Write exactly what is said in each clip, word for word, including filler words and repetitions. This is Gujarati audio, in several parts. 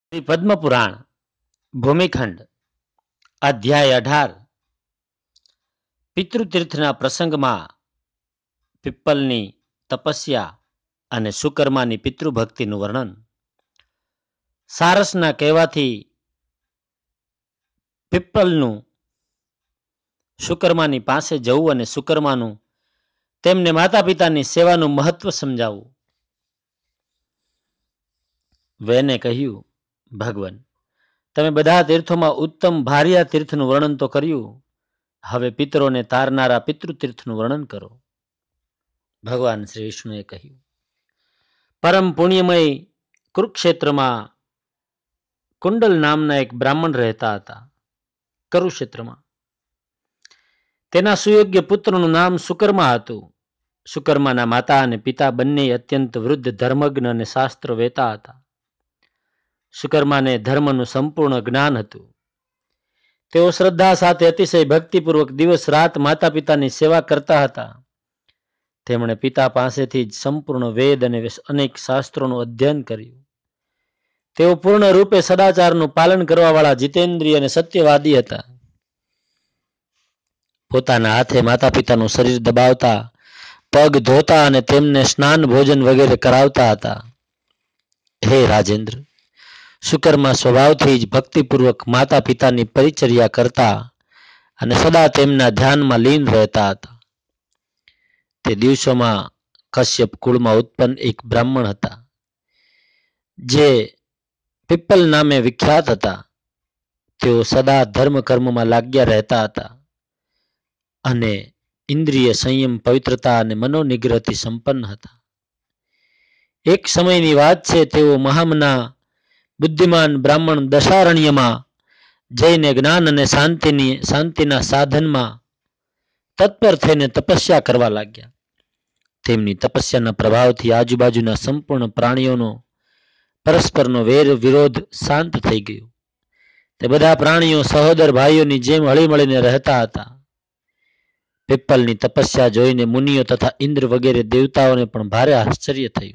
શ્રી પદ્મપુરાણ ભૂમિખંડ અધ્યાય અઢાર. પિતૃતીર્થના પ્રસંગમાં પીપલની તપસ્યા અને સુકર્માની પિતૃભક્તિનું વર્ણન. સારસના કહેવાથી પીપલનું સુકર્માની પાસે જવું અને સુકર્માનું તેમને માતા પિતાની સેવાનું મહત્વ સમજાવવું. વેને કહ્યું, ભગવાન, તમે બધા તીર્થોમાં ઉત્તમ ભાર્યા તીર્થનું વર્ણન તો કર્યું, હવે પિતરોને તારનારા પિતૃતીર્થનું વર્ણન કરો. ભગવાન શ્રી વિષ્ણુએ કહ્યું, પરમ પુણ્યમય કુરુક્ષેત્રમાં કુંડલ નામના એક બ્રાહ્મણ રહેતા હતા. કરુક્ષેત્રમાં તેના સુયોગ્ય પુત્રનું નામ સુકર્મા હતું. સુકર્માના માતા અને પિતા બંને અત્યંત વૃદ્ધ, ધર્મજ્ઞ અને શાસ્ત્ર વેતા હતા. સુકર્માને ધર્મનું સંપૂર્ણ જ્ઞાન હતું. તેઓ શ્રદ્ધા સાથે અતિશય ભક્તિપૂર્વક દિવસ રાત માતા પિતાની સેવા કરતા હતા. તેમણે પિતા પાસેથી જ સંપૂર્ણ વેદ અને અનેક શાસ્ત્રોનું અધ્યયન કર્યું. તેઓ પૂર્ણ રૂપે સદાચારનું પાલન કરવા વાળા જીતેન્દ્રિય અને સત્યવાદી હતા. પોતાના હાથે માતા પિતાનું શરીર દબાવતા, પગ ધોતા અને તેમને સ્નાન, ભોજન વગેરે કરાવતા હતા. હે રાજેન્દ્ર, સુકર્મા સ્વભાવથી જ ભક્તિપૂર્વક માતા પિતાની પરિચર્યા કરતા અને સદા તેમના ધ્યાનમાં લીન રહેતા હતા. તે દિવસોમાં કશ્યપ કુળમાં ઉત્પન્ન એક બ્રાહ્મણ હતા, જે પીપલ નામે વિખ્યાત હતા. તેઓ સદા ધર્મ કર્મમાં લાગ્યા રહેતા હતા અને ઇન્દ્રિય સંયમ, પવિત્રતા અને મનોનિગ્રહથી સંપન્ન હતા. એક સમયની વાત છે, તેઓ મહામના બુદ્ધિમાન બ્રાહ્મણ દશારણ્યમાં જઈને જ્ઞાન અને શાંતિની શાંતિના સાધનમાં તત્પર થઈને તપસ્યા કરવા લાગ્યા. તેમની તપસ્યાના પ્રભાવથી આજુબાજુના સંપૂર્ણ પ્રાણીઓનો પરસ્પરનો વેર વિરોધ શાંત થઈ ગયો. તે બધા પ્રાણીઓ સહોદર ભાઈઓની જેમ હળીમળીને રહેતા હતા. પીપલની તપસ્યા જોઈને મુનિઓ તથા ઇન્દ્ર વગેરે દેવતાઓને પણ ભારે આશ્ચર્ય થયું.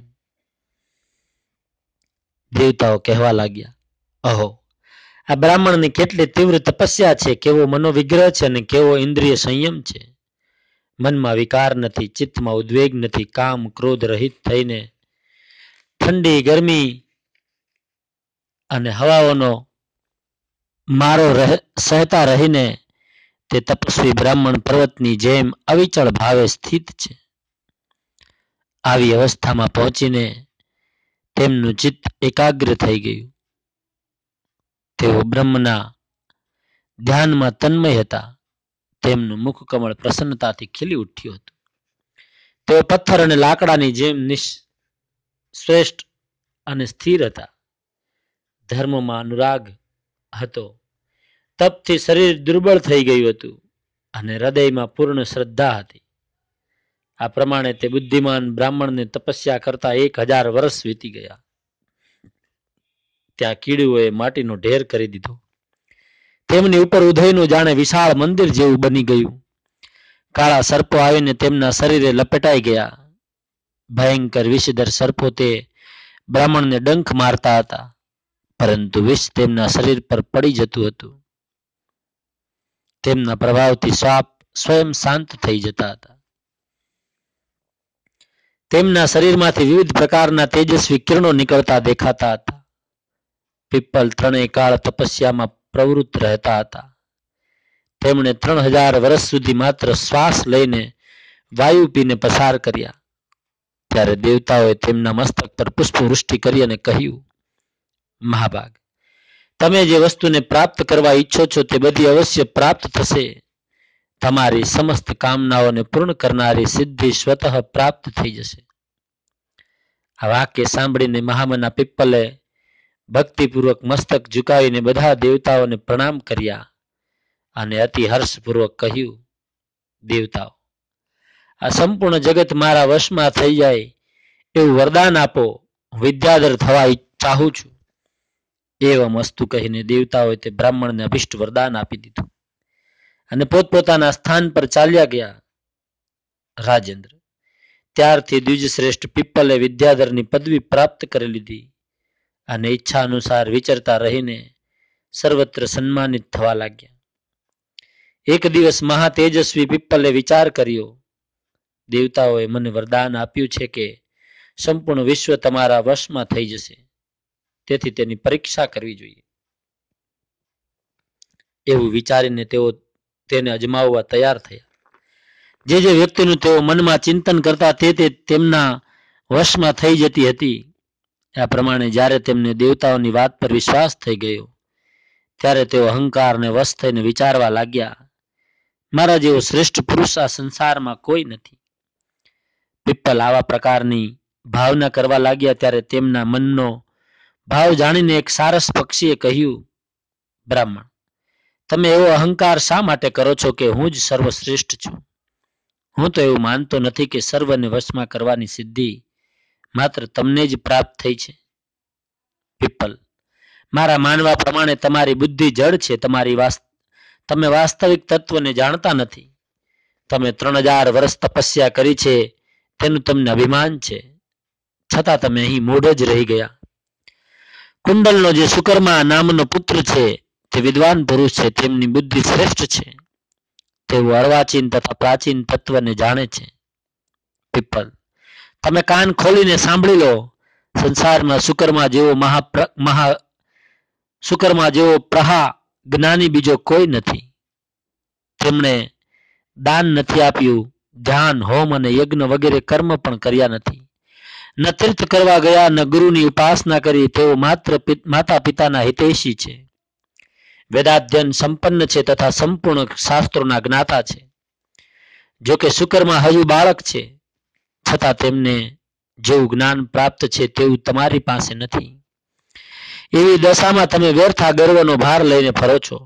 દેવતાઓ કહેવા લાગ્યા, અહો, આ બ્રાહ્મણની કેટલી તીવ્ર તપસ્યા છે, કેવો મનોવિગ્રહ છે અને કેવો ઇન્દ્રિય સંયમ છે. મનમાં વિકાર નથી, ચિત્તમાં ઉદ્વેગ નથી, કામ ક્રોધ રહિત થઈને ઠંડી, ગરમી અને હવાઓનો મારો સહેતા રહીને તે તપસ્વી બ્રાહ્મણ પર્વતની જેમ અવિચળ ભાવે સ્થિત છે. આવી અવસ્થામાં પહોંચીને તેમનું ચિત્ત એકાગ્ર થઈ ગયું. તેઓ બ્રહ્મના ધ્યાનમાં તન્મય હતા. તેમનું મુખ કમળ પ્રસન્નતાથી ખીલી ઉઠ્યું હતું. તેઓ પથ્થર અને લાકડાની જેમ શ્રેષ્ઠ અને સ્થિર હતા. ધર્મમાં અનુરાગ હતો. તપથી શરીર દુર્બળ થઈ ગયું હતું અને હૃદયમાં પૂર્ણ શ્રદ્ધા હતી. આ પ્રમાણે તે બુદ્ધિમાન બ્રાહ્મણને તપસ્યા કરતા એક હજાર વર્ષ વીતી ગયા. ત્યાં કીડીઓએ માટીનો ઢેર કરી દીધો. તેમની ઉપર ઉધઈનું જાણે વિશાળ મંદિર જેવું બની ગયું. કાળા સર્પો આવીને તેમના શરીરે લપેટાઈ ગયા. ભયંકર વિષધર સર્પો તે બ્રાહ્મણને ડંખ મારતા હતા, પરંતુ વિષ તેમના શરીર પર પડી જતું હતું. તેમના પ્રભાવથી સાપ સ્વયં શાંત થઈ જતા હતા. તેમના શરીરમાંથી વિવિધ પ્રકારના તેજસ્વી કિરણો નીકળતા દેખાતા હતા. પીપલ ત્રણેય કાળ તપસ્યામાં પ્રવૃત્ત રહેતા હતા. તેમણે ત્રણ હજાર વર્ષ સુધી માત્ર શ્વાસ લઈને વાયુ પીને પસાર કર્યા. ત્યારે દેવતાઓએ તેમના મસ્તક પર પુષ્પવૃષ્ટિ કરી અને કહ્યું, મહાભાગ, તમે જે વસ્તુને પ્રાપ્ત કરવા ઈચ્છો છો તે બધી અવશ્ય પ્રાપ્ત થશે. તમારી સમસ્ત કામનાઓને પૂર્ણ કરનારી સિદ્ધિ સ્વતઃ પ્રાપ્ત થઈ જશે. આ વાક્ય સાંભળીને મહામના પીપલે ભક્તિપૂર્વક મસ્તક ઝુકાવીને બધા દેવતાઓને પ્રણામ કર્યા અને અતિ હર્ષપૂર્વક કહ્યું, દેવતાઓ, આ સંપૂર્ણ જગત મારા વશમાં થઈ જાય એવું વરદાન આપો. વિદ્યાધર થવા ચાહું છું. એવમ અસ્તુ કહીને દેવતાઓએ તે બ્રાહ્મણને અભિષ્ટ વરદાન આપી દીધું અને પોતપોતાના સ્થાન પર ચાલ્યા ગયા. રાજેન્દ્ર, ત્યારથી દ્વિજશ્રેષ્ઠ પીપલે વિદ્યાધરની પદવી પ્રાપ્ત કરી લીધી અને ઈચ્છા અનુસાર વિચરતા રહીને સર્વત્ર સન્માનિત થવા લાગ્યા. એક દિવસ મહા તેજસ્વી પીપલે વિચાર કર્યો, દેવતાઓએ મને વરદાન આપ્યું છે કે સંપૂર્ણ વિશ્વ તમારા વશમાં થઈ જશે, તેથી તેની પરીક્ષા કરવી જોઈએ. એવું વિચારીને તેઓ તેને અજમાવવા તૈયાર થયા. જે જે વ્યક્તિનું તેઓ મનમાં ચિંતન કરતા તે તે તેમના વશમાં થઈ જતી હતી. આ પ્રમાણે જ્યારે તેમને દેવતાઓની વાત પર વિશ્વાસ થઈ ગયો, ત્યારે તેઓ અહંકારને વશ થઈને વિચારવા લાગ્યા, મારા જેવો શ્રેષ્ઠ પુરુષ આ સંસારમાં કોઈ નથી. પીપલ આવા પ્રકારની ભાવના કરવા લાગ્યા ત્યારે તેમના મનનો ભાવ જાણીને એક સારસ પક્ષીએ કહ્યું, બ્રાહ્મણ, તમે એવો અહંકાર શા માટે કરો છો કે હું જ સર્વશ્રેષ્ઠ છું? હું તો એવું માનતો નથી કે સર્વને વશમાં કરવાની સિદ્ધિ માત્ર તમને જ પ્રાપ્ત થઈ છે. પીપલ, મારા માનવા પ્રમાણે તમારી બુદ્ધિ જડ છે. તમારી વાસ્ત તમે વાસ્તવિક તત્વને જાણતા નથી. તમે ત્રણ હજાર વર્ષ તપસ્યા કરી છે તેનું તમને અભિમાન છે, છતાં તમે અહીં મૂઢ જ રહી ગયા. કુંડલનો જે સુકર્મા નામનો પુત્ર છે તે વિદ્વાન પુરુષ છે. તેમની બુદ્ધિ શ્રેષ્ઠ છે. તેઓ અર્વાચીન તથા પ્રાચીન તત્વને જાણે છે. પીપલ, તમે કાન ખોલીને સાંભળી લો. સંસારમાં સુકર્મા જેવો મહા મહા સુકર્મા જેવો પ્રહા જ્ઞાની બીજો કોઈ નથી. તેમણે દાન નથી આપ્યું, ધ્યાન, હોમ અને યજ્ઞ વગેરે કર્મ પણ કર્યા નથી. ન તીર્થ કરવા ગયા, ન ગુરુની ઉપાસના કરી. તેઓ માત્ર માતા પિતાના હિતૈષી છે. વેદાધ્યન સંપન્ન છે તથા સંપૂર્ણ શાસ્ત્રોના જ્ઞાતા છે. જોકે સુકર્મા હજુ બાળક છે, છતાં તેમને જેવું જ્ઞાન પ્રાપ્ત છે તેવું તમારી પાસે નથી. એવી દશામાં તમે વ્યર્થા ગર્વનો ભાર લઈને ફરો છો.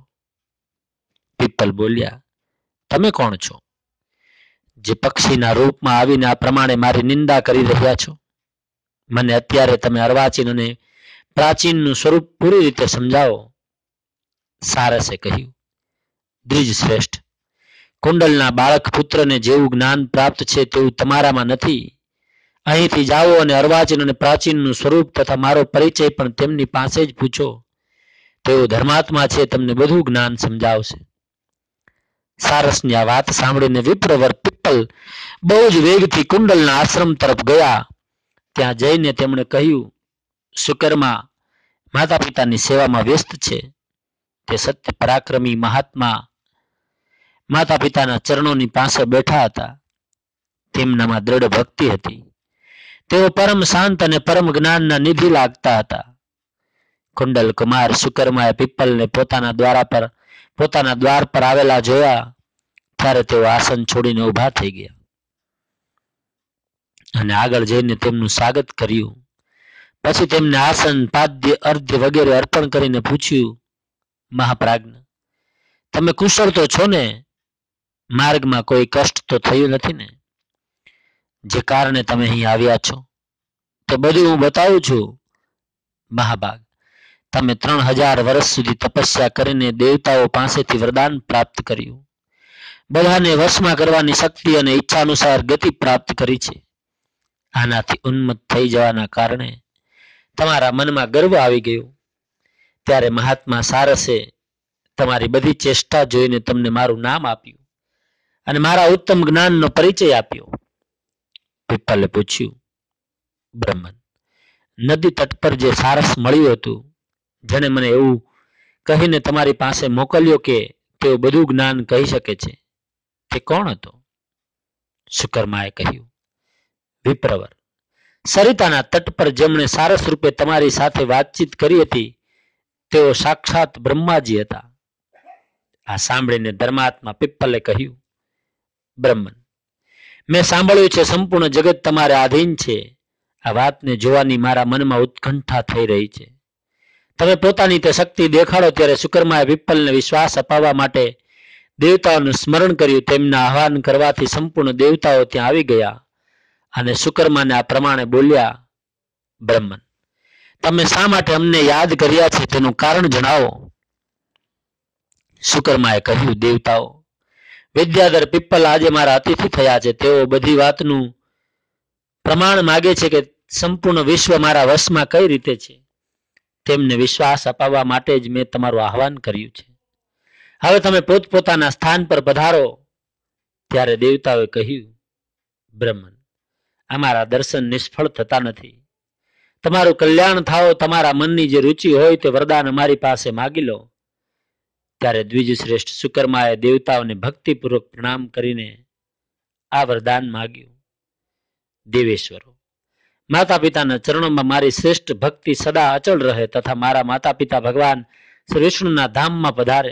પીપલ બોલ્યા, તમે કોણ છો જે પક્ષીના રૂપમાં આવીને આ પ્રમાણે મારી નિંદા કરી રહ્યા છો? મને અત્યારે તમે અર્વાચીન અને પ્રાચીનનું સ્વરૂપ પૂરી રીતે સમજાવો. સારસે કહ્યું, દ્વિજ શ્રેષ્ઠ, કુંડલના બાળક પુત્રને જેવું જ્ઞાન પ્રાપ્ત છે તેવું તમારામાં નથી. અહીંથી જાઓ અને અર્વાચીન અને પ્રાચીનનું સ્વરૂપ તથા મારો પરિચય પણ તેમની પાસે જ પૂછો. તેઓ ધર્માત્મા છે, તમને બધું જ્ઞાન સમજાવશે. સારસની આ વાત સાંભળીને વિપ્રવર પીપલ બહુ જ વેગથી કુંડલના આશ્રમ તરફ ગયા. ત્યાં જઈને તેમણે કહ્યું, સુકર્મા માતા પિતાની સેવામાં વ્યસ્ત છે. તે સત્ય પરાક્રમી મહાત્મા માતા પિતાના ચરણોની પાસે બેઠા હતા. તેમનામાં દ્રઢ ભક્તિ હતી. તેઓ પરમ શાંત અને પરમ જ્ઞાનના નિધિ લાગતા હતા. કુંડલ કુમાર સુકર્માએ પીપલને પોતાના દ્વારા પર પોતાના દ્વાર પર આવેલા જોયા ત્યારે તેઓ આસન છોડીને ઊભા થઈ ગયા અને આગળ જઈને તેમનું સ્વાગત કર્યું. પછી તેમને આસન, પાદ્ય, અર્ધ્ય વગેરે અર્પણ કરીને પૂછ્યું, મહાપ્રાજ્ઞ, તમે કુશળ તો છો ને? માર્ગમાં કોઈ કષ્ટ તો થયું નથી ને? જે કારણે તમે અહીં આવ્યા છો તે બધું હું બતાવું છું. મહાભાગ, તમે ત્રણ હજાર વર્ષ સુધી તપસ્યા કરીને દેવતાઓ પાસેથી વરદાન પ્રાપ્ત કર્યું. બધાને વશમાં કરવાની શક્તિ અને ઈચ્છા અનુસાર ગતિ પ્રાપ્ત કરી છે. આનાથી ઉન્મત્ત થઈ જવાના કારણે તમારા મનમાં ગર્વ આવી ગયો. ત્યારે મહાત્મા સારસે તમારી બધી ચેષ્ટા જોઈને તમને મારું નામ આપ્યું અને મારા ઉત્તમ જ્ઞાનનો પરિચય આપ્યો. પીપલે પૂછ્યું, બ્રહ્મન, નદી તટ પર જે સારસ મળ્યું હતું, જેને મને એવું કહીને તમારી પાસે મોકલ્યો કે તેઓ બધું જ્ઞાન કહી શકે છે, તે કોણ હતો? સુકર્માએ કહ્યું, વિપ્રવર, સરિતાના તટ પર જેમણે સારસ રૂપે તમારી સાથે વાતચીત કરી હતી તેઓ સાક્ષાત બ્રહ્માજી હતા. આ સાંભળીને ધર્માત્મા પીપલે કહ્યું, બ્રહ્મન, મેં સાંભળ્યું છે સંપૂર્ણ જગત તમારે આધીન છે. આ વાતને જોવાની મારા મનમાં ઉત્કંઠા થઈ રહી છે. તમે પોતાની તે શક્તિ દેખાડો. ત્યારે સુકર્માએ પીપલને વિશ્વાસ અપાવવા માટે દેવતાઓનું સ્મરણ કર્યું. તેમના આહ્વાન કરવાથી સંપૂર્ણ દેવતાઓ ત્યાં આવી ગયા અને સુકર્માને આ પ્રમાણે બોલ્યા, બ્રહ્મન, તમે શા માટે અમને યાદ કર્યા છે તેનું કારણ જણાવો. સુકર્માએ કહ્યું, દેવતાઓ, વિદ્યાધર પીપલ આજે મારા અતિથિ થયા છે. તેઓ બધી વાતનું પ્રમાણ માગે છે કે સંપૂર્ણ વિશ્વ મારા વશમાં કઈ રીતે છે. તેમને વિશ્વાસ અપાવવા માટે જ મેં તમારું આહવાન કર્યું છે. હવે તમે પોતપોતાના સ્થાન પર પધારો. ત્યારે દેવતાઓએ કહ્યું, બ્રહ્મન, અમારા દર્શન નિષ્ફળ થતા નથી. તમારું કલ્યાણ થાઓ. તમારા મનની જે રુચિ હોય તે વરદાન અમારી પાસે માગી લો. ત્યારે દ્વિજ શ્રેષ્ઠ સુકર્માએ દેવતાઓને ભક્તિપૂર્વક પ્રણામ કરીને આ વરદાન માગ્યું. દેવેશ્વરો, માતા પિતાના ચરણોમાં મારી શ્રેષ્ઠ ભક્તિ સદા અચળ રહે તથા મારા માતા પિતા ભગવાન શ્રી વિષ્ણુના ધામમાં પધારે.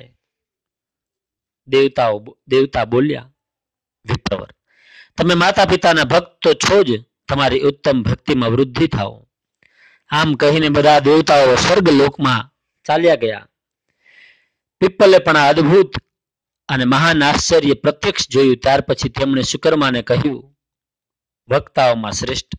દેવતાઓ દેવતા બોલ્યા, વિપ્રવર, તમે માતા પિતાના ભક્ત તો છો જ, તમારી ઉત્તમ ભક્તિમાં વૃદ્ધિ થાઓ. આમ કહીને બધા દેવતાઓ સ્વર્ગલોકમાં ચાલ્યા ગયા. પીપલે પણ આ અદ્ભુત અને મહાન આશ્ચર્ય પ્રત્યક્ષ જોયું. ત્યાર પછી તેમણે સુકર્માને કહ્યું, વક્તાઓમાં શ્રેષ્ઠ,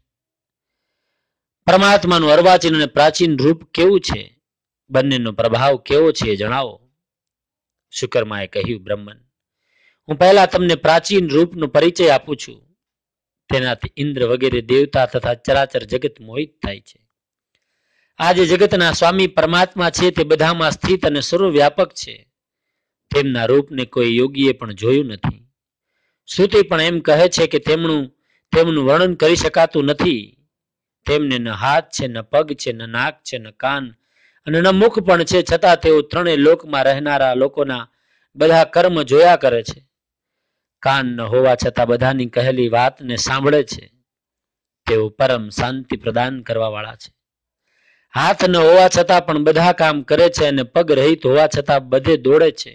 પરમાત્માનું અર્વાચીન અને પ્રાચીન રૂપ કેવું છે? બંનેનો પ્રભાવ કેવો છે એ જણાવો. સુકર્માએ કહ્યું, બ્રહ્મન, હું પહેલા તમને પ્રાચીન રૂપનો પરિચય આપું છું. તેનાથી ઇન્દ્ર વગેરે દેવતા તથા ચરાચર જગત મોહિત થાય છે. આ જે જગતના સ્વામી પરમાત્મા છે તે બધામાં સ્થિત અને સર્વવ્યાપક છે. તેમના રૂપને કોઈ યોગીએ પણ જોયું નથી. શ્રુતિ પણ એમ કહે છે કે તેમનું તેમનું વર્ણન કરી શકાતું નથી. તેમને ન હાથ છે, ન પગ છે, ન નાક છે, ન કાન અને ન મુખ પણ છે, છતાં તેઓ ત્રણેય લોકમાં રહેનારા લોકોના બધા કર્મ જોયા કરે છે. કાન ન હોવા છતાં બધાની કહેલી વાતને સાંભળે છે. તેઓ પરમ શાંતિ પ્રદાન કરવા વાળા છે. હાથ ન હોવા છતાં પણ બધા કામ કરે છે અને પગ રહિત હોવા છતાં બધે દોડે છે.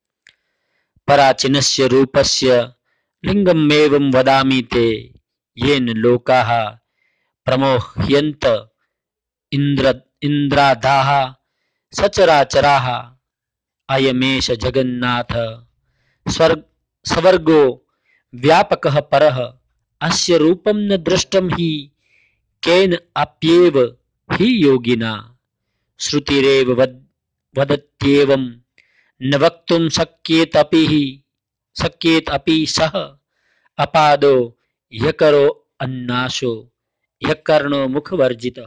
પરાચીનસ્ય રૂપસ્ય લિંગમ એવમ વદામી તે યેન લોકાહ પ્રમોહ્યંત ઇન્દ્ર ઇન્દ્રાધાહ સચરાચરાહ અયમેશ જગન્નાથ સ્વર્ગ સ્વર્ગો વ્યાપકઃ પરઃ અસ્ય રૂપમ ન દૃષ્ટમ હિ કેન આપ્યેવ હિ યોગિના શ્રુતિરેવ વદત્યેવમ ન વક્તુમ શક્યેત અપિ શક્યેત અપિ સહ અપાદો યકરો અન્નાશો યકર્ણો મુખવર્જિતઃ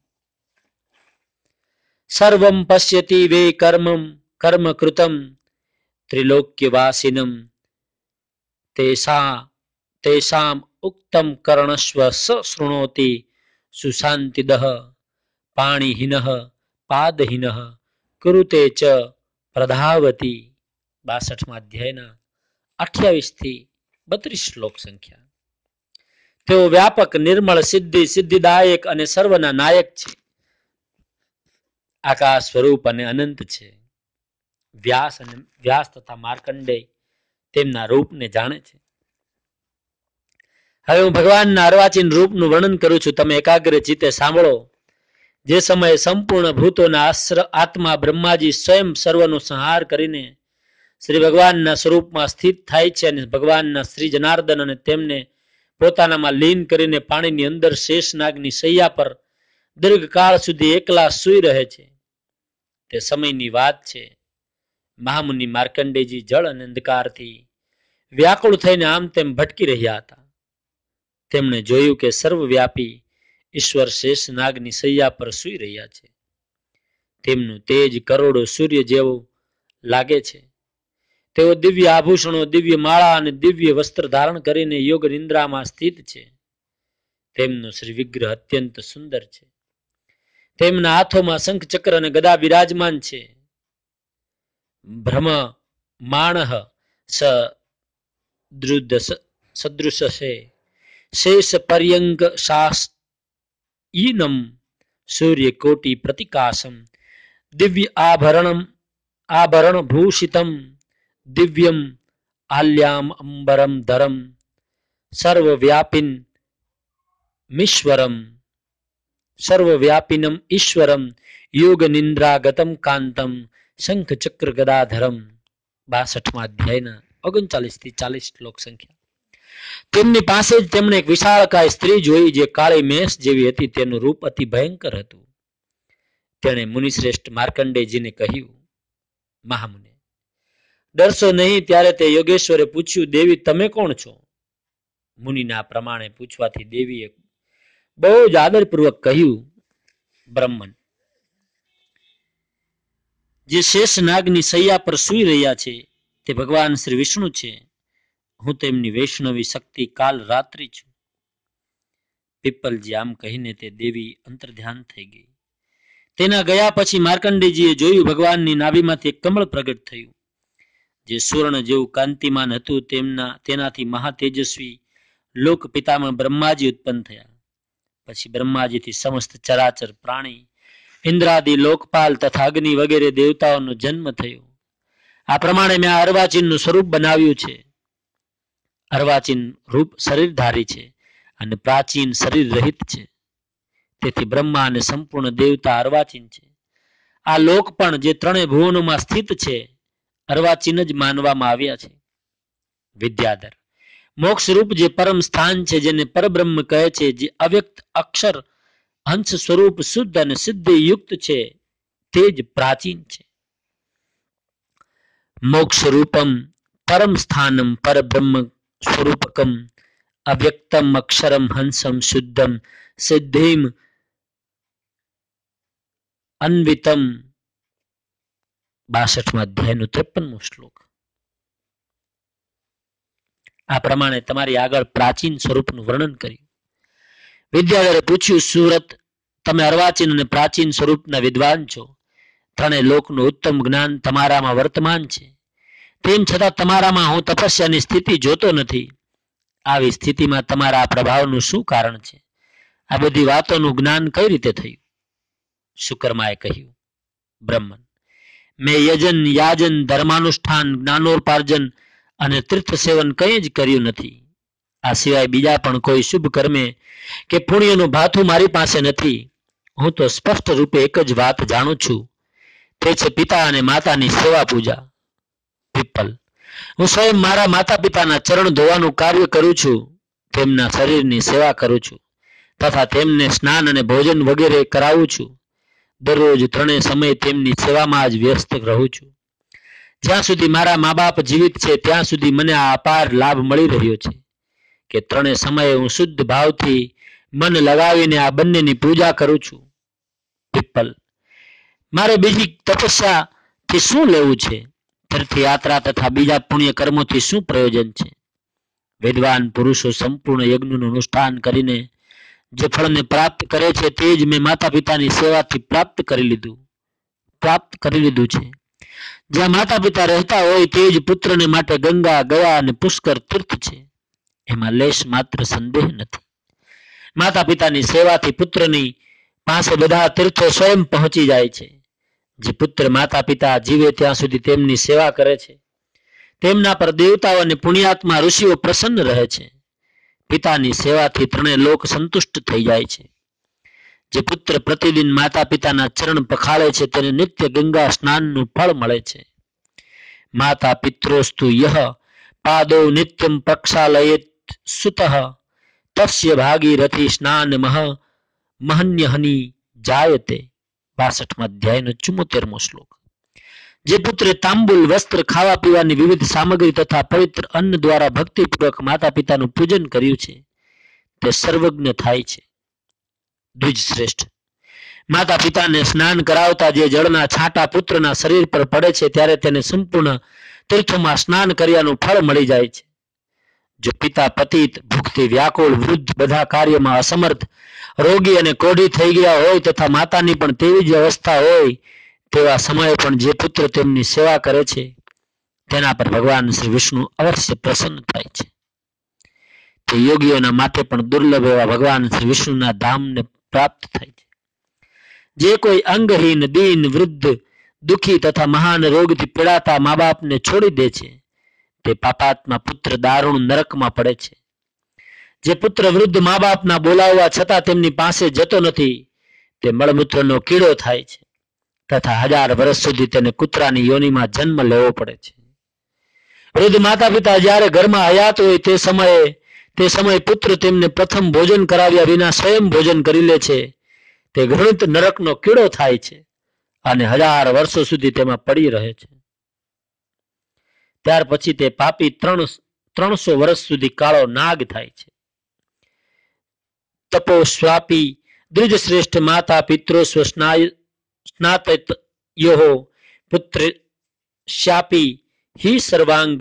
સર્વં પશ્યતિ વે કર્મમ કર્મ કૃતમ ત્રિલોક્યવાસિનમ તેસા તેસામ ઉક્તમ કર્ણસ્વ સ શૃણોતિ સુશાંતિદઃ પાણીહીનઃ પાદહીનઃ કુરુતે ચ પ્રધાવતી. બાસઠમા અધ્યાયના અઠ્યાવીસ થી બત્રીસ શ્લોક સંખ્યા. તેઓ વ્યાપક, નિર્મળ, સિદ્ધિ સિદ્ધિદાયક અને સર્વના નાયક છે. આકાશ સ્વરૂપ અને અનંત છે. વ્યાસ અને વ્યાસ તથા માર્કંડેય તેમના રૂપને જાણે છે. હવે હું ભગવાનના અર્વાચીન રૂપનું વર્ણન કરું છું. તમે એકાગ્ર ચિત્તે સાંભળો. જે સમયે સંપૂર્ણ ભૂતોના આત્મા બ્રહ્માજી સ્વયં સર્વનો સંહાર કરીને શ્રી ભગવાનના સ્વરૂપમાં સ્થિત થાય છે અને ભગવાનના શ્રી જનાર્દન અને તેમને પોતાનામાં લીન કરીને પાણીની અંદર શેષનાગની શૈયા પર દીર્ઘકાળ સુધી એકલા સૂઈ રહે છે. તે સમયની વાત છે. મહામુનિ માર્કંડેયજી જળ અને અંધકારથી વ્યાકુળ થઈને આમ તેમ ભટકી રહ્યા હતા. તેમણે જોયું કે સર્વવ્યાપી ઈશ્વર શેષનાગની શૈયા પર સૂઈ રહ્યા છે. તેમનું તેજ કરોડો સૂર્ય જેવું લાગે છે. તેઓ દિવ્ય આભૂષણો, દિવ્ય માળા અને દિવ્ય વસ્ત્ર ધારણ કરીને યોગ નિંદ્રામાં સ્થિત છે. તેમનો શ્રી વિગ્રહ અત્યંત સુંદર છે. તેમના હાથોમાં શંખ, ચક્ર અને ગદા બિરાજમાન છે. બ્રહ્મ માણહ સ દ્રુદ સદૃશે શેષ પર્યંગ શાસ ઈનમ સૂર્ય કોટી પ્રતિકાશમ દિવ્ય આભરણમ આભરણ ભૂષિતમ દિવ્યમ આલ્યામ અંબરમ ધરમ સર્વવ્યાપિન મીશ્વરમ સર્વવ્યાપિનમ ઈશ્વરમ યોગ નિંદ્રાગતમ કાંતમ શંખ ચક્ર ગદાધરમ. બાસઠમા અધ્યાયના ઓગણચાલીસ થી ચાલીસ શ્લોક સંખ્યા. તેમની પાસે જ તેમણે એક વિશાળકાય સ્ત્રી જોઈ જે કાળી મેષ જેવી હતી. તેનું રૂપ અતિ ભયંકર હતું. તેણે મુનિશ્રેષ્ઠ માર્કંડેયજીને કહ્યું, મહામુનિ, ડરશો નહીં. ત્યારે તે યોગેશ્વરે પૂછ્યું, દેવી તમે કોણ છો? મુનિના પ્રમાણે પૂછવાથી દેવીએ બહુ જ આદરપૂર્વક કહ્યું, બ્રહ્મન, જે શેષ નાગની સૈયા પર સૂઈ રહ્યા છે તે ભગવાન શ્રી વિષ્ણુ છે. હું તેમની વૈષ્ણવી શક્તિ કાલ રાત્રિ છું. પીપલજી આમ કહીને તે દેવી અંતર્ધ્યાન થઈ ગઈ. તેના ગયા પછી માર્કંડેયજીએ જોયું, ભગવાનની નાભીમાંથી એક કમળ પ્રગટ થયું, જે સુવર્ણ જેવું કાંતિમાન હતું. તેમના તેનાથી મહાતેજસ્વી લોક પિતામહ બ્રહ્માજી ઉત્પન્ન થયા. પછી બ્રહ્માજીથી સમસ્ત ચરાચર પ્રાણી, ઇન્દ્રાદિ, લોકપાલ તથા અગ્નિ વગેરે દેવતાઓનો જન્મ થયો. આ પ્રમાણે મેં આ અર્વાચીનનું સ્વરૂપ બનાવ્યું છે. અર્વાચીન રૂપ શરીરધારી છે અને પ્રાચીન શરીર રહિત છે. તેથી બ્રહ્મા અને સંપૂર્ણ દેવતા અર્વાચીન છે. આ લોક પણ જે ત્રણેય ભુવનોમાં સ્થિત છે અર્વાચીન જ માનવામાં આવ્યા છે. વિદ્યાધર મોક્ષ રૂપ જે પરમ સ્થાન છે, જેને પરબ્રહ્મ કહે છે, જે અવ્યક્ત અક્ષર હંસ સ્વરૂપ શુદ્ધ અને સિદ્ધિ યુક્ત છે, તે જ પ્રાચીન છે. મોક્ષ રૂપમ પરમ સ્થાનમ પરબ્રહ્મ સ્વરૂપકમ અવ્યક્તમ અક્ષરમ હંસમ શુદ્ધમ સિદ્ધિમ અન્વિતમ. બાસઠમાં અધ્યાયનો ત્રેપનમો શ્લોક. આ પ્રમાણે તમારી આગળ પ્રાચીન સ્વરૂપનું વર્ણન કર્યું. વિદ્યાધરે પૂછ્યું, સુરત, તમે અર્વાચીન અને પ્રાચીન સ્વરૂપના વિદ્વાન છો. ત્રણેય લોકનું ઉત્તમ જ્ઞાન તમારામાં વર્તમાન છે. તેમ છતાં તમારામાં હું તપસ્યાની સ્થિતિ જોતો નથી. આવી સ્થિતિમાં તમારા પ્રભાવનું શું કારણ છે? આ બધી વાતોનું જ્ઞાન કઈ રીતે થયું? શુકર્માએ કહ્યું, બ્રહ્મન, મેં યજન, યાજન, ધર્માનુષ્ઠાન, જ્ઞાનોપાર્જન અને તીર્થ સેવન કંઈ જ કર્યું નથી. આ સિવાય બીજા પણ કોઈ શુભ કર્મે કે પુણ્યનું ભાથું મારી પાસે નથી. હું તો સ્પષ્ટ રૂપે એક જ વાત જાણું છું, તે છે પિતા અને માતાની સેવા પૂજા. પીપલ, હું સ્વયં મારા માતા પિતાના ચરણ ધોવાનું કાર્ય કરું છું. તેમના શરીરની સેવા કરું છું તથા તેમને સ્નાન અને ભોજન વગેરે કરાવું છું. દરરોજ ત્રણેય સમય તેમની સેવામાં જ વ્યસ્ત રહું છું. જ્યાં સુધી મારા મા બાપ જીવિત છે ત્યાં સુધી મને આ અપાર લાભ મળી રહ્યો છે કે ત્રણેય સમયે હું શુદ્ધ ભાવથી મન લગાવીને આ બંનેની પૂજા કરું છું. પીપલ, મારે બીજી તપસ્યાથી શું લેવું છે? તીર્થયાત્રા તથા બીજા પુણ્ય કર્મોથી શું પ્રયોજન છે? વિદ્વાન પુરુષો સંપૂર્ણ યજ્ઞનું અનુષ્ઠાન કરીને જે ફળને પ્રાપ્ત કરે છે તે જ મેં માતા પિતાની સેવાથી પ્રાપ્ત કરી લીધું પ્રાપ્ત કરી લીધું છે. જ્યાં માતા પિતા રહેતા હોય તે જ પુત્રને માટે ગંગા, ગયા અને પુષ્કર તીર્થ છે. એમાં લેશ માત્ર સંદેહ નથી. માતા પિતાની સેવાથી પુત્રની પાસે બધા તીર્થો સ્વયં પહોંચી જાય છે. જે પુત્ર માતા પિતા જીવે ત્યાં સુધી તેમની સેવા કરે છે તેમના પર દેવતાઓ અને પુણ્યાત્મા ઋષિઓ પ્રસન્ન રહે છે. પિતાની સેવાથી ત્રણેય લોક સંતુષ્ટ થઈ જાય છે. જે પુત્ર પ્રતિદિન માતા પિતાના ચરણ પખાળે છે તેને નિત્ય ગંગા સ્નાનનું ફળ મળે છે. માતા પિત્રોસ્તુ યહ પાદો નિત્યમ પ્રક્ષાલયેત સુતઃ તસ્ય ભાગીરથી સ્નાન મહ મહન્યહની જાયતે. બાસઠમાં અધ્યાયનો ચુમ્મોતેરમો શ્લોક. જે પુત્રે તાંબુલ, વસ્ત્ર, ખાવા પીવાની વિવિધ સામગ્રી તથા પવિત્ર અન્ન દ્વારા ભક્તિપૂર્વક માતા પિતાનું પૂજન કર્યું છે તે સર્વજ્ઞ થાય છે. દ્વિજ શ્રેષ્ઠ, માતા પિતાને સ્નાન કરાવતા જે જળના છાંટા પુત્રના શરીર પર પડે છે ત્યારે તેને સંપૂર્ણ તીર્થોમાં સ્નાન કર્યાનું ફળ મળી જાય છે. જો પિતા પતિત, ભૂખથી વ્યાકુળ, વૃદ્ધ, બધા કાર્યમાં અસમર્થ, રોગી અને કોઢી થઈ ગયા હોય તથા માતાની પણ તેવી જ અવસ્થા હોય તેવા સમયે પણ જે પુત્ર તેમની સેવા કરે છે તેના પર ભગવાન શ્રી વિષ્ણુ અવશ્ય પ્રસન્ન થાય છે. તે યોગીઓના માટે પણ દુર્લભ એવા ભગવાન શ્રી વિષ્ણુના ધામને પ્રાપ્ત થાય છે. જે કોઈ અંગહીન, દીન, વૃદ્ધ, દુઃખી તથા મહાન રોગથી પીડાતા મા બાપને છોડી દે છે તે પાપાત્મા પુત્ર દારૂણ નરકમાં પડે છે. જે પુત્ર વૃદ્ધ મા બાપના બોલાવવા છતાં તેમની પાસે જતો નથી તે મળમૂત્રનો કીડો થાય છે તથા હજાર વર્ષ સુધી તેને કૂતરાની યોનિમાં જન્મ લેવો પડે છે. વૃદ્ધ માતા પિતા જ્યારે ઘરમાં હયાત હોય તે સમયે તે સમયે પુત્ર તેમને પ્રથમ ભોજન કરાવ્યા વિના સ્વયં ભોજન કરી લે છે તે ઘૃણિત નરકનો કીડો થાય છે અને હજાર વર્ષો સુધી તેમાં પડી રહે છે. ત્યાર પછી તે પાપી ત્રણ ત્રણસો વર્ષ સુધી કાળો નાગ થાય છે. તપો સ્વાપી દ્વિજ શ્રેષ્ઠ માતા પિત્રો સ્નાતયોઃ પુત્ર શાપી हि सर्वांग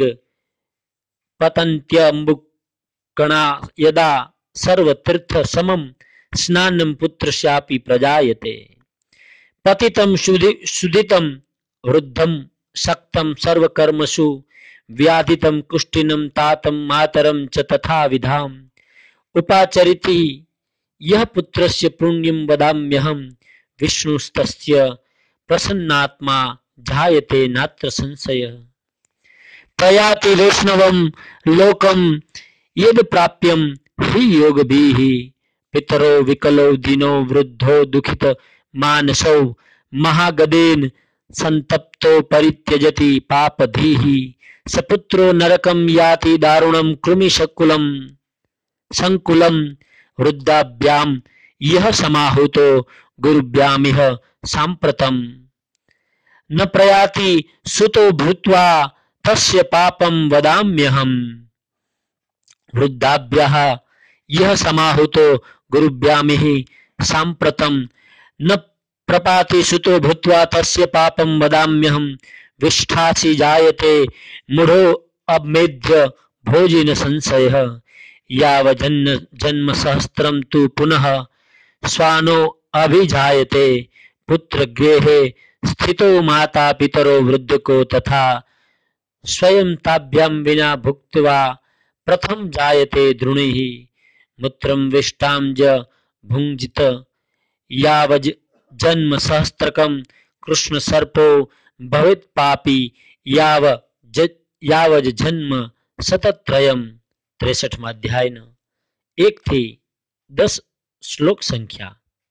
पतन्त्यम्बुकणा यदा सर्वतीर्थ समम स्नानं पुत्र शापी प्रजायते पतितं सुदितं वृद्धं शक्तं सर्वकर्मसु व्याधितं कुष्ठिनं तातं मातरं च तथा विधाम उपाचरिति यह पुत्रस्य पुण्यं वदाम्यहं विष्णुस्तस्य प्रसन्नात्मा जायते नात्र संशयः प्रयाति वैष्णवं लोकं यद प्राप्यं हि योगभिः पितरो विकलो दीनो वृद्धो दुखित मानसो महागदेन संतप्तो परित्यजति पापधीः सपुत्रो नरकं याति दारुणं कृमिशकुलं संकुलं वृद्धाभ्यां यह समाहुतो गुरुभ्यामिह सांप्रतम् न प्रयाति सुतो भूत्वा तस्य पापं वदाम्यहं वृद्धाभ्यः यह समाहुतो गुरुभ्यामिः सांप्रतम् न प्रपाति सुतो भूत्वा तस्य पापं वदाम्यहं विष्ठासि जायते मूढ़ो अमेध्य भोजिन संशयः याव जन्म जन्म सहस्त्रं तु पुनः स्वानो अभिजायते पुत्र गृहे स्थितो माता पितरो वृद्धको तथा स्वयं ताभ्यां विना भुक्त्वा प्रथम जायते द्रुणिः मूत्रं विष्टांज भुंजित यावज जन्म सहस्त्रकं कृष्ण सर्पो भवेत् पापी याव ज यावज जन्म सतत्रयम ત્રેસઠમાં અધ્યાયનો એક થી દસ શ્લોક સંખ્યા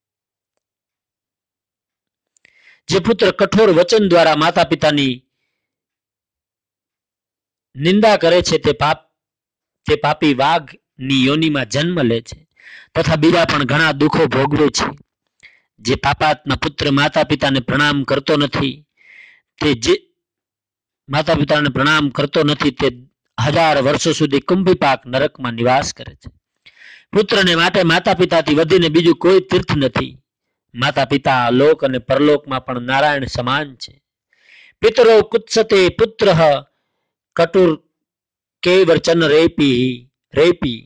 જે પુત્ર કઠોર વચન દ્વારા માતા પિતાની નિંદા કરે છે તે પાપ તે પાપી વાઘની યોનિમાં જન્મ લે છે તથા બીજા પણ ઘણા દુઃખો ભોગવે છે જે પાપાત્મા પુત્ર માતા પિતાને પ્રણામ કરતો નથી તે જે માતા પિતાને પ્રણામ કરતો નથી તે हजार वर्षो सुधी कुंभीपाक नरक में निवास करे छे पुत्र ने माटे माता पिता थी वधीने बीजू कोई तीर्थ नहीं माता पिता लोक अने परलोक में पण नारायण समान छे पितरो कुत्सते पुत्रः कटुर के वचन रेपी रेपी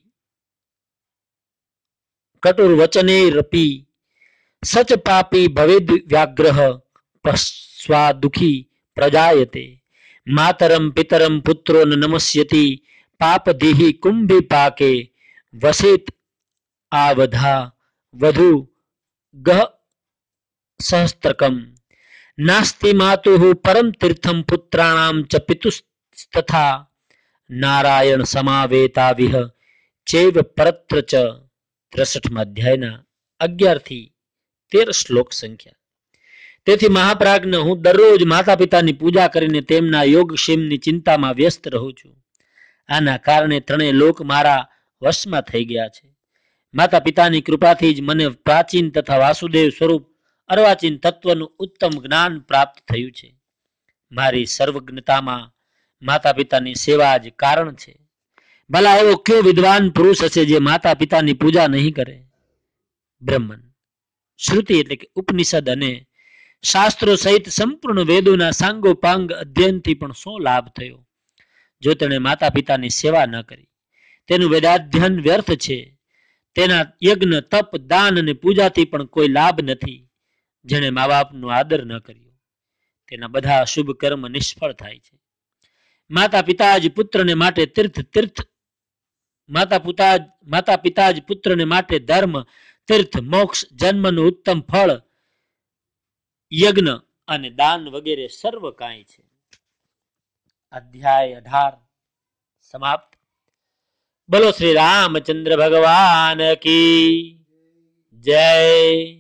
कटुर वचने रपी सच पापी भवेद व्याग्रह पस्वा दुखी प्रजायते मातरम पितरम पुत्रो न नमस्यति पापधीहि कुंभी पाके वसेत आवधा वधु गह सहस्त्रकम नास्ति मातुः परम तीर्थम पुत्राणाम च पितुस्तथा नारायण समावेताविह चैव परत्र च ત્રેસઠમાં અધ્યાયના અગિયાર થી તેર શ્લોક સંખ્યા તેથી મહાપ્રાજ્ઞ હું દરરોજ માતા પિતાની પૂજા કરીને તેમના યોગક્ષેમની ચિંતામાં વ્યસ્ત રહું છું આના કારણે ત્રણેય લોક મારા વશમાં થઈ ગયા છે માતા પિતાની કૃપાથી જ મને પ્રાચીન તથા વાસુદેવ સ્વરૂપ અર્વાચીન તત્વનું ઉત્તમ જ્ઞાન પ્રાપ્ત થયું છે મારી સર્વજ્ઞતામાં માતા પિતાની સેવા જ કારણ છે ભલા એવો કયો વિદ્વાન પુરુષ હશે જે માતા પિતાની પૂજા નહીં કરે બ્રહ્મન શ્રુતિ એટલે કે ઉપનિષદ અને શાસ્ત્રો સહિત સંપૂર્ણ વેદોના સાંગોપાંગ અધ્યયનથી પણ શું લાભ થયો જો તેણે માતા પિતાની સેવા ન કરી તેનું વેદાધ્યયન વ્યર્થ છે તેના યજ્ઞ તપ દાન અને પૂજાથી પણ કોઈ લાભ નથી જેણે મા બાપનો આદર ન કર્યો તેના બધા શુભ કર્મ નિષ્ફળ થાય છે માતા પિતા જ પુત્રને માટે તીર્થ તીર્થ માતા પિતા માતા પિતા જ પુત્રને માટે ધર્મ તીર્થ મોક્ષ જન્મનું ઉત્તમ ફળ यज्ञ અને દાન વગેરે સર્વ કાંઈ છે અધ્યાય અઢાર સમાપ્ત બોલો શ્રી રામચંદ્ર ભગવાન की जय।